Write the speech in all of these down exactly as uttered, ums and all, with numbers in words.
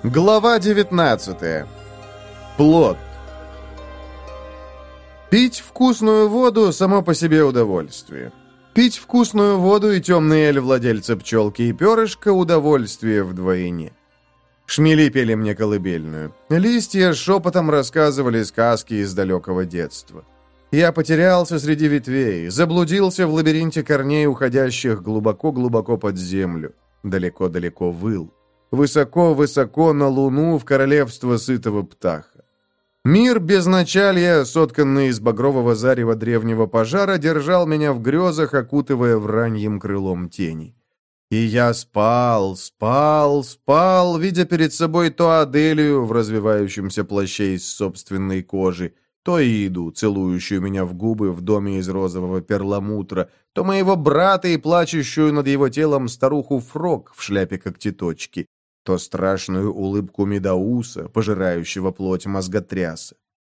Глава девятнадцатая. Плод. Пить вкусную воду – само по себе удовольствие. Пить вкусную воду и темный эль владельца пчелки и перышка – удовольствие вдвойне. Шмели пели мне колыбельную. Листья шепотом рассказывали сказки из далекого детства. Я потерялся среди ветвей, заблудился в лабиринте корней, уходящих глубоко-глубоко под землю. Далеко-далеко выл. Высоко-высоко на луну в королевство сытого птаха. Мир безначалья, сотканный из багрового зарева древнего пожара, держал меня в грезах, окутывая враньим крылом тени. И я спал, спал, спал, видя перед собой то Аделию в развивающемся плаще из собственной кожи, то Иду, целующую меня в губы в доме из розового перламутра, то моего брата и плачущую над его телом старуху Фрог в шляпе когтеточки, то страшную улыбку Медауса, пожирающего плоть мозготряса.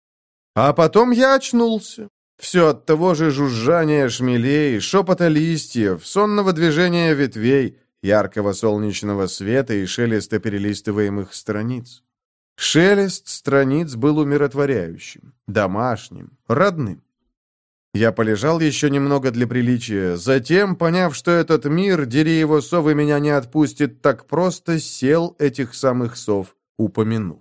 А потом я очнулся. Все от того же жужжания шмелей, шепота листьев, сонного движения ветвей, яркого солнечного света и шелеста перелистываемых страниц. Шелест страниц был умиротворяющим, домашним, родным. Я полежал еще немного для приличия, затем, поняв, что этот мир, дери его совы, меня не отпустит так просто, сел этих самых сов, упомянув.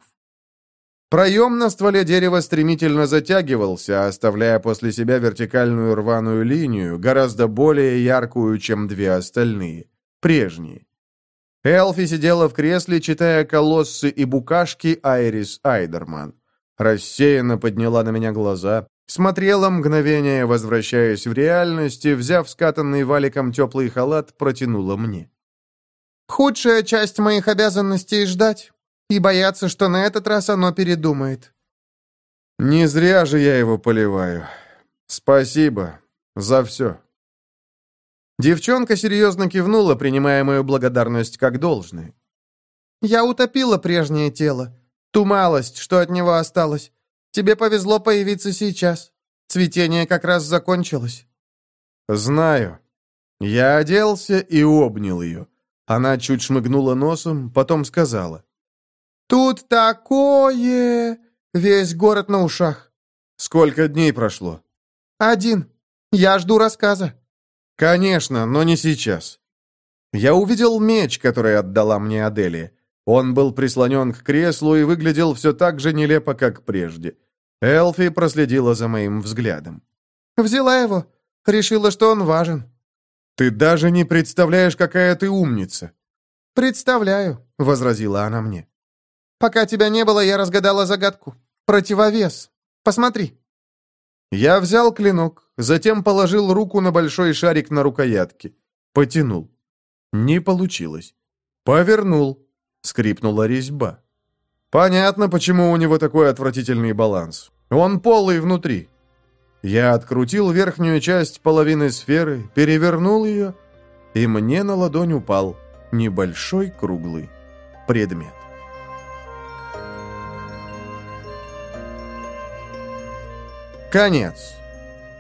Проем на стволе дерева стремительно затягивался, оставляя после себя вертикальную рваную линию, гораздо более яркую, чем две остальные, прежние. Элфи сидела в кресле, читая «Колоссы и букашки» Айрис Айдерман. Рассеянно подняла на меня глаза, смотрела мгновение, возвращаясь в реальность, и, взяв скатанный валиком теплый халат, протянула мне. «Худшая часть моих обязанностей — ждать, и бояться, что на этот раз оно передумает». «Не зря же я его поливаю. Спасибо за все». Девчонка серьезно кивнула, принимая мою благодарность как должное. «Я утопила прежнее тело. Ту малость, что от него осталось. Тебе повезло появиться сейчас. Цветение как раз закончилось». «Знаю». Я оделся и обнял ее. Она чуть шмыгнула носом, потом сказала. «Тут такое! Весь город на ушах». «Сколько дней прошло?» «Один. Я жду рассказа». «Конечно, но не сейчас». Я увидел меч, который отдала мне Аделия. Он был прислонен к креслу и выглядел все так же нелепо, как прежде. Элфи проследила за моим взглядом. «Взяла его. Решила, что он важен». «Ты даже не представляешь, какая ты умница». «Представляю», — возразила она мне. «Пока тебя не было, я разгадала загадку. Противовес. Посмотри». Я взял клинок, затем положил руку на большой шарик на рукоятке. Потянул. Не получилось. Повернул. Скрипнула резьба. Понятно, почему у него такой отвратительный баланс. Он полый внутри. Я открутил верхнюю часть половины сферы, перевернул ее, и мне на ладонь упал небольшой круглый предмет. Конец.